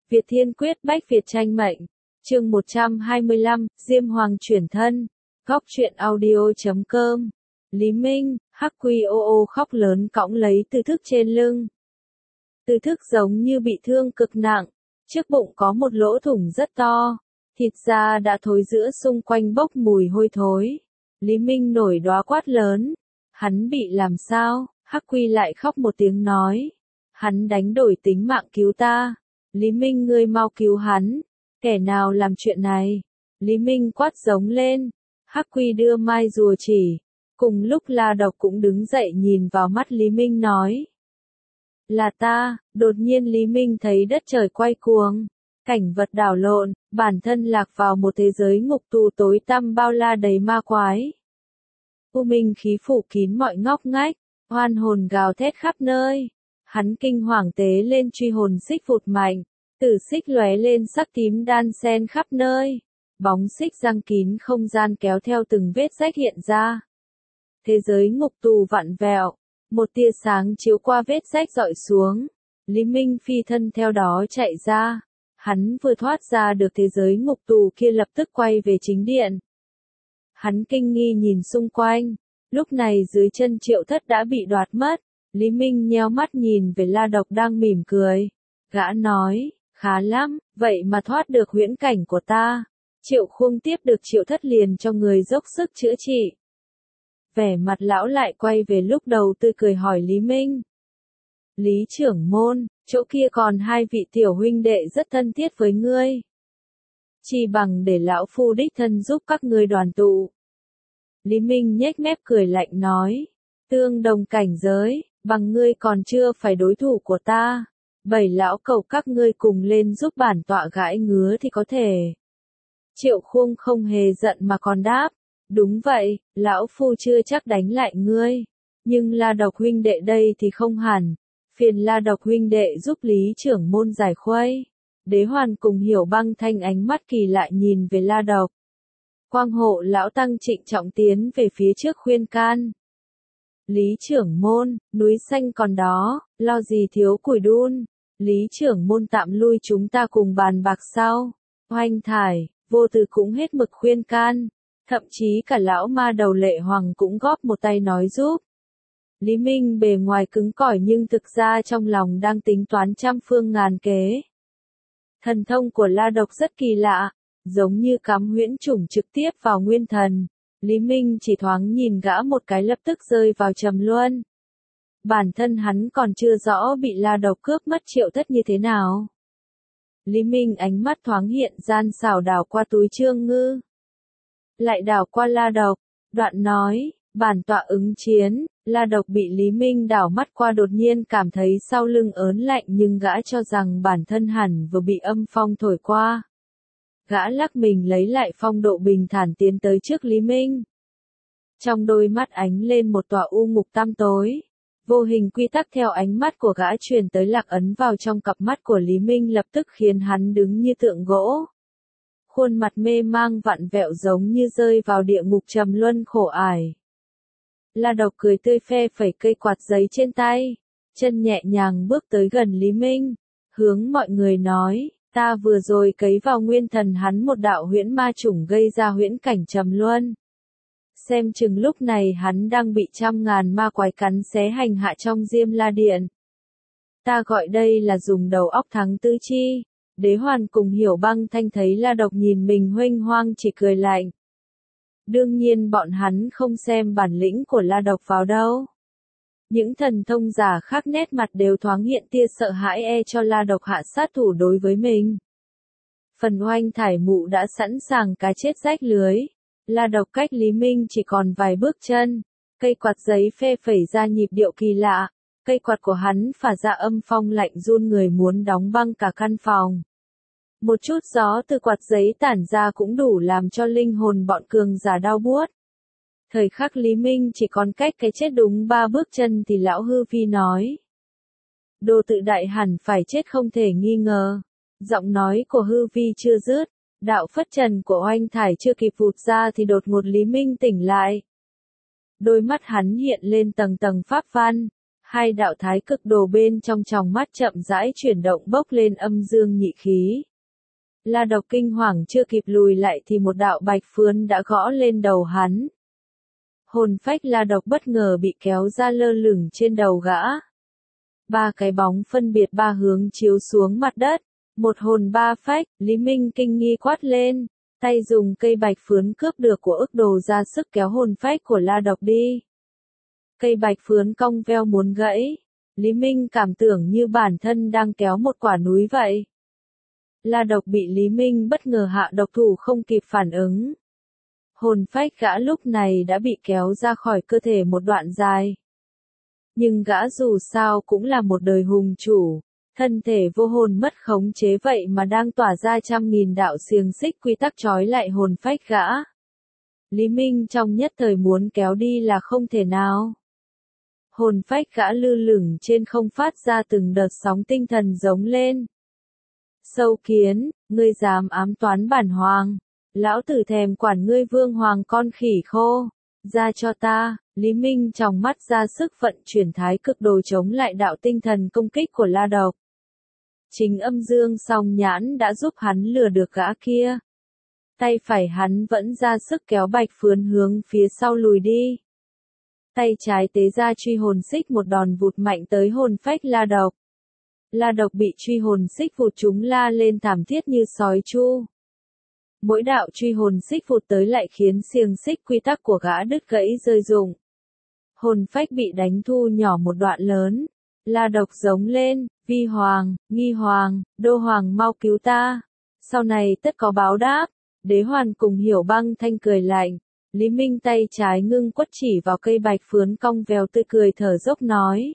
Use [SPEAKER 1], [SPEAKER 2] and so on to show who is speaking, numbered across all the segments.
[SPEAKER 1] Việt Thiên Quyết Bách Việt Tranh Mệnh. Chương 125, Diêm Hoàng chuyển thân. Góc truyện audio.com. Lý Minh, Hắc Quy ô ô khóc lớn cõng lấy Tư Thức trên lưng. Tư Thức giống như bị thương cực nặng, trước bụng có một lỗ thủng rất to, thịt da đã thối rữa xung quanh bốc mùi hôi thối. Lý Minh nổi đoá quát lớn. Hắn bị làm sao? Hắc Quy lại khóc một tiếng nói. Hắn đánh đổi tính mạng cứu ta. Lý Minh ngươi mau cứu hắn. Kẻ nào làm chuyện này? Lý Minh quát giống lên. Hắc Quy đưa mai rùa chỉ. Cùng lúc La Độc cũng đứng dậy nhìn vào mắt Lý Minh nói. Là ta. Đột nhiên Lý Minh thấy đất trời quay cuồng. Cảnh vật đảo lộn, bản thân lạc vào một thế giới ngục tù tối tăm bao la đầy ma quái. U minh khí phủ kín mọi ngóc ngách, oan hồn gào thét khắp nơi. Hắn kinh hoàng tế lên truy hồn xích vụt mạnh, tử xích lóe lên sắc tím đan xen khắp nơi. Bóng xích răng kín không gian kéo theo từng vết rách hiện ra. Thế giới ngục tù vặn vẹo, một tia sáng chiếu qua vết rách dọi xuống. Lý Minh phi thân theo đó chạy ra. Hắn vừa thoát ra được thế giới ngục tù kia lập tức quay về chính điện. Hắn kinh nghi nhìn xung quanh, lúc này dưới chân Triệu Thất đã bị đoạt mất. Lý Minh nheo mắt nhìn về La Độc đang mỉm cười. Gã nói, khá lắm, vậy mà thoát được huyễn cảnh của ta. Triệu Khung tiếp được Triệu Thất liền cho người dốc sức chữa trị. Vẻ mặt lão lại quay về lúc đầu tươi cười hỏi Lý Minh. Lý trưởng môn, chỗ kia còn hai vị tiểu huynh đệ rất thân thiết với ngươi. Chỉ bằng để lão phu đích thân giúp các ngươi đoàn tụ. Lý Minh nhếch mép cười lạnh nói. Tương đồng cảnh giới, bằng ngươi còn chưa phải đối thủ của ta. Bảy lão cầu các ngươi cùng lên giúp bản tọa gãi ngứa thì có thể. Triệu Khung không hề giận mà còn đáp. Đúng vậy, lão phu chưa chắc đánh lại ngươi. Nhưng La Độc huynh đệ đây thì không hẳn. Phiền La Độc huynh đệ giúp Lý trưởng môn giải khuây. Đế Hoàn cùng Hiểu Băng Thanh ánh mắt kỳ lạ nhìn về La Độc. Quang hộ lão tăng trịnh trọng tiến về phía trước khuyên can. Lý trưởng môn, núi xanh còn đó, lo gì thiếu củi đun. Lý trưởng môn tạm lui chúng ta cùng bàn bạc sau. Oanh Thải, Vô Từ cũng hết mực khuyên can. Thậm chí cả lão ma đầu Lệ Hoàng cũng góp một tay nói giúp. Lý Minh bề ngoài cứng cỏi nhưng thực ra trong lòng đang tính toán trăm phương ngàn kế. Thần thông của La Độc rất kỳ lạ, giống như cắm huyễn chủng trực tiếp vào nguyên thần. Lý Minh chỉ thoáng nhìn gã một cái lập tức rơi vào trầm luân. Bản thân hắn còn chưa rõ bị La Độc cướp mất Triệu Thất như thế nào. Lý Minh ánh mắt thoáng hiện gian xảo đảo qua túi Trương Ngư. Lại đảo qua La Độc, đoạn nói, bản tọa ứng chiến. La Độc bị Lý Minh đảo mắt qua đột nhiên cảm thấy sau lưng ớn lạnh nhưng gã cho rằng bản thân hẳn vừa bị âm phong thổi qua. Gã lắc mình lấy lại phong độ bình thản tiến tới trước Lý Minh. Trong đôi mắt ánh lên một tòa u ngục tăm tối. Vô hình quy tắc theo ánh mắt của gã truyền tới lạc ấn vào trong cặp mắt của Lý Minh lập tức khiến hắn đứng như tượng gỗ. Khuôn mặt mê mang vặn vẹo giống như rơi vào địa ngục trầm luân khổ ải. La Độc cười tươi phe phẩy cây quạt giấy trên tay, chân nhẹ nhàng bước tới gần Lý Minh, hướng mọi người nói, ta vừa rồi cấy vào nguyên thần hắn một đạo huyễn ma chủng gây ra huyễn cảnh trầm luân. Xem chừng lúc này hắn đang bị trăm ngàn ma quái cắn xé hành hạ trong Diêm La Điện. Ta gọi đây là dùng đầu óc thắng tứ chi. Đế Hoàn cùng Hiểu Băng Thanh thấy La Độc nhìn mình huênh hoang chỉ cười lạnh. Đương nhiên bọn hắn không xem bản lĩnh của La Độc vào đâu. Những thần thông giả khác nét mặt đều thoáng hiện tia sợ hãi cho La Độc hạ sát thủ đối với mình. Phần Oanh Thải mụ đã sẵn sàng cá chết rách lưới. La Độc cách Lý Minh chỉ còn vài bước chân. Cây quạt giấy phe phẩy ra nhịp điệu kỳ lạ. Cây quạt của hắn phả ra âm phong lạnh run người muốn đóng băng cả căn phòng. Một chút gió từ quạt giấy tản ra cũng đủ làm cho linh hồn bọn cường giả đau buốt. Thời khắc Lý Minh chỉ còn cách cái chết đúng 3 bước chân thì lão hư vi nói. Đồ tự đại hẳn phải chết không thể nghi ngờ. Giọng nói của hư vi chưa dứt, đạo phất trần của Oanh Thải chưa kịp vụt ra thì đột ngột Lý Minh tỉnh lại. Đôi mắt hắn hiện lên tầng tầng pháp văn. Hai đạo thái cực đồ bên trong tròng mắt chậm rãi chuyển động bốc lên âm dương nhị khí. La Độc kinh hoàng chưa kịp lùi lại thì một đạo bạch phướn đã gõ lên đầu hắn. Hồn phách La Độc bất ngờ bị kéo ra lơ lửng trên đầu gã. Ba cái bóng phân biệt ba hướng chiếu xuống mặt đất. Một hồn ba phách, Lý Minh kinh nghi quát lên. Tay dùng cây bạch phướn cướp được của ức đồ ra sức kéo hồn phách của La Độc đi. Cây bạch phướn cong veo muốn gãy. Lý Minh cảm tưởng như bản thân đang kéo một quả núi vậy. La Độc bị Lý Minh bất ngờ hạ độc thủ không kịp phản ứng. Hồn phách gã lúc này đã bị kéo ra khỏi cơ thể một đoạn dài. Nhưng gã dù sao cũng là một đời hùng chủ, thân thể vô hồn mất khống chế vậy mà đang tỏa ra trăm nghìn đạo xiềng xích quy tắc trói lại hồn phách gã. Lý Minh trong nhất thời muốn kéo đi là không thể nào. Hồn phách gã lơ lửng trên không phát ra từng đợt sóng tinh thần giống lên. Sâu kiến, ngươi dám ám toán bản hoàng. Lão tử thèm quản ngươi vương hoàng con khỉ khô. Ra cho ta, Lý Minh trong mắt ra sức vận chuyển thái cực đồ chống lại đạo tinh thần công kích của La Độc. Chính âm dương song nhãn đã giúp hắn lừa được gã kia. Tay phải hắn vẫn ra sức kéo bạch phướn hướng phía sau lùi đi. Tay trái tế ra truy hồn xích một đòn vụt mạnh tới hồn phách La Độc. La Độc bị truy hồn xích vụt chúng la lên thảm thiết như sói chu. Mỗi đạo truy hồn xích vụt tới lại khiến xiềng xích quy tắc của gã đứt gãy rơi rụng. Hồn phách bị đánh thu nhỏ một đoạn lớn. La Độc giống lên, Vi Hoàng, Nghi Hoàng, Đô Hoàng mau cứu ta. Sau này tất có báo đáp. Đế Hoàn cùng Hiểu Băng Thanh cười lạnh. Lý Minh tay trái ngưng quất chỉ vào cây bạch phướn cong vèo tươi cười thở dốc nói.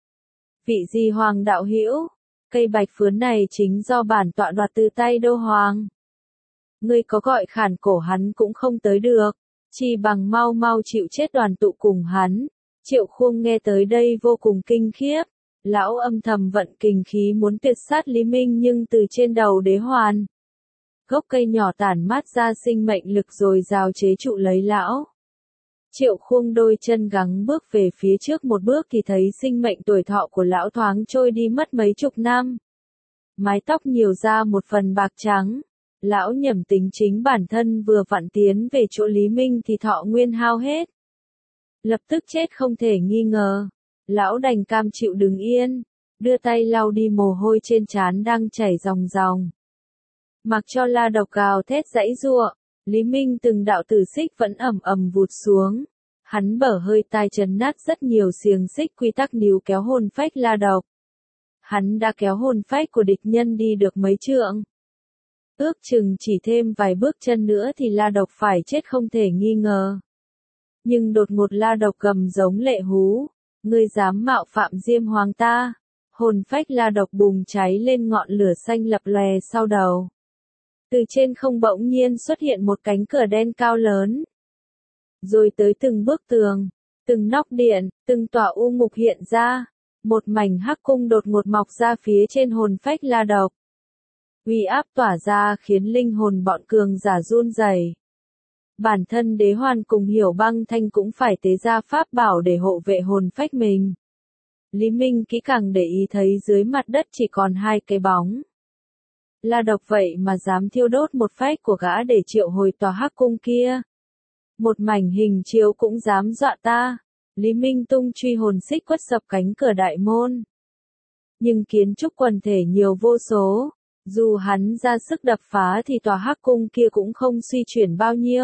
[SPEAKER 1] Vị gì Hoàng đạo hữu, cây bạch phướn này chính do bản tọa đoạt từ tay Đô Hoàng. Ngươi có gọi khản cổ hắn cũng không tới được, chỉ bằng mau mau chịu chết đoàn tụ cùng hắn. Triệu Khuông nghe tới đây vô cùng kinh khiếp, lão âm thầm vận kình khí muốn tuyệt sát Lý Minh nhưng từ trên đầu Đế Hoàn. Gốc cây nhỏ tản mát ra sinh mệnh lực rồi rào chế trụ lấy lão. Triệu Khuông đôi chân gắng bước về phía trước một bước thì thấy sinh mệnh tuổi thọ của lão thoáng trôi đi mất mấy chục năm. Mái tóc nhiều ra một phần bạc trắng. Lão nhẩm tính chính bản thân vừa vặn tiến về chỗ Lý Minh thì thọ nguyên hao hết. Lập tức chết không thể nghi ngờ. Lão đành cam chịu đứng yên, đưa tay lau đi mồ hôi trên trán đang chảy ròng ròng. Mặc cho La Độc gào thét giãy giụa, Lý Minh từng đạo tử xích vẫn ầm ầm vụt xuống. Hắn bở hơi tai chấn nát rất nhiều xiềng xích quy tắc níu kéo hồn phách La Độc. Hắn đã kéo hồn phách của địch nhân đi được mấy trượng. Ước chừng chỉ thêm vài bước chân nữa thì La Độc phải chết không thể nghi ngờ. Nhưng đột ngột La Độc gầm giống lệ hú. Ngươi dám mạo phạm Diêm Hoàng ta. Hồn phách La Độc bùng cháy lên ngọn lửa xanh lập lòe sau đầu. Từ trên không bỗng nhiên xuất hiện một cánh cửa đen cao lớn. Rồi tới từng bức tường, từng nóc điện, từng tòa u ngục hiện ra. Một mảnh hắc cung đột ngột mọc ra phía trên hồn phách La Độc. Uy áp tỏa ra khiến linh hồn bọn cường giả run rẩy. Bản thân Đế Hoàn cùng Hiểu Băng Thanh cũng phải tế ra pháp bảo để hộ vệ hồn phách mình. Lý Minh kỹ càng để ý thấy dưới mặt đất chỉ còn hai cái bóng. La Độc vậy mà dám thiêu đốt một phách của gã để triệu hồi tòa hắc cung kia. Một mảnh hình chiếu cũng dám dọa ta. Lý Minh tung truy hồn xích quất sập cánh cửa đại môn. Nhưng kiến trúc quần thể nhiều vô số. Dù hắn ra sức đập phá thì tòa hắc cung kia cũng không suy chuyển bao nhiêu.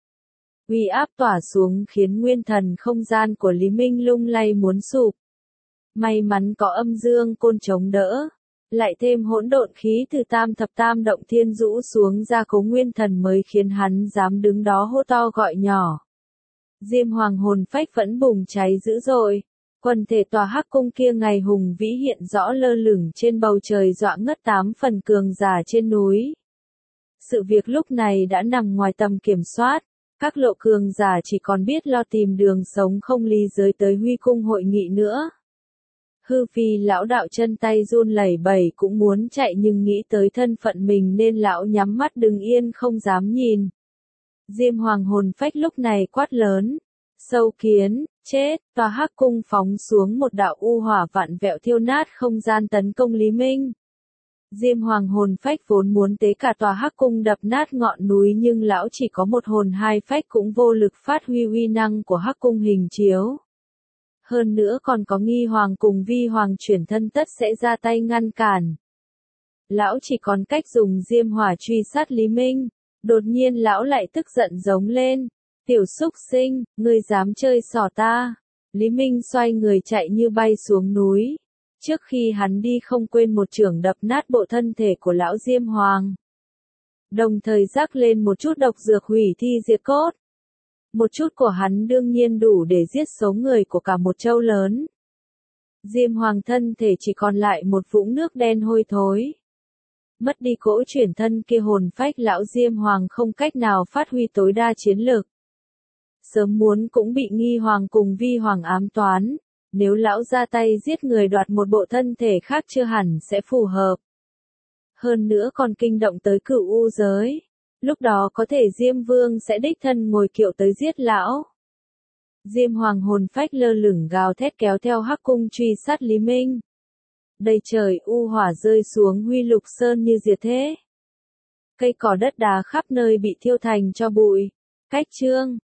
[SPEAKER 1] Uy áp tỏa xuống khiến nguyên thần không gian của Lý Minh lung lay muốn sụp. May mắn có âm dương côn chống đỡ. Lại thêm hỗn độn khí từ tam thập tam động thiên rũ xuống ra cố nguyên thần mới khiến hắn dám đứng đó hô to gọi nhỏ. Diêm Hoàng hồn phách vẫn bùng cháy dữ dội. Quần thể tòa hắc cung kia ngày hùng vĩ hiện rõ lơ lửng trên bầu trời dọa ngất 8 phần cường giả trên núi. Sự việc lúc này đã nằm ngoài tầm kiểm soát. Các lộ cường giả chỉ còn biết lo tìm đường sống không ly giới tới Huy cung hội nghị nữa. Hư Phi lão đạo chân tay run lẩy bẩy cũng muốn chạy nhưng nghĩ tới thân phận mình nên lão nhắm mắt đứng yên không dám nhìn. Diêm Hoàng hồn phách lúc này quát lớn. Sâu kiến, chết, tòa Hắc cung phóng xuống một đạo u hỏa vạn vẹo thiêu nát không gian tấn công Lý Minh. Diêm Hoàng hồn phách vốn muốn tế cả tòa Hắc cung đập nát ngọn núi nhưng lão chỉ có một hồn hai phách cũng vô lực phát huy uy năng của Hắc cung hình chiếu. Hơn nữa còn có Nghi Hoàng cùng Vi Hoàng chuyển thân tất sẽ ra tay ngăn cản. Lão chỉ còn cách dùng diêm hỏa truy sát Lý Minh. Đột nhiên lão lại tức giận giống lên. Tiểu súc sinh, ngươi dám chơi xỏ ta. Lý Minh xoay người chạy như bay xuống núi. Trước khi hắn đi không quên một chưởng đập nát bộ thân thể của lão Diêm Hoàng. Đồng thời rắc lên một chút độc dược hủy thi diệt cốt. Một chút của hắn đương nhiên đủ để giết số người của cả một châu lớn. Diêm Hoàng thân thể chỉ còn lại một vũng nước đen hôi thối. Mất đi cỗ chuyển thân kia hồn phách lão Diêm Hoàng không cách nào phát huy tối đa chiến lực. Sớm muốn cũng bị Nghi Hoàng cùng Vi Hoàng ám toán. Nếu lão ra tay giết người đoạt một bộ thân thể khác chưa hẳn sẽ phù hợp. Hơn nữa còn kinh động tới Cửu U giới. Lúc đó có thể Diêm Vương sẽ đích thân ngồi kiệu tới giết lão. Diêm Hoàng hồn phách lơ lửng gào thét kéo theo Hắc cung truy sát Lý Minh. Đầy trời u hỏa rơi xuống Huy Lục Sơn như diệt thế. Cây cỏ đất đá khắp nơi bị thiêu thành tro bụi. Cách chương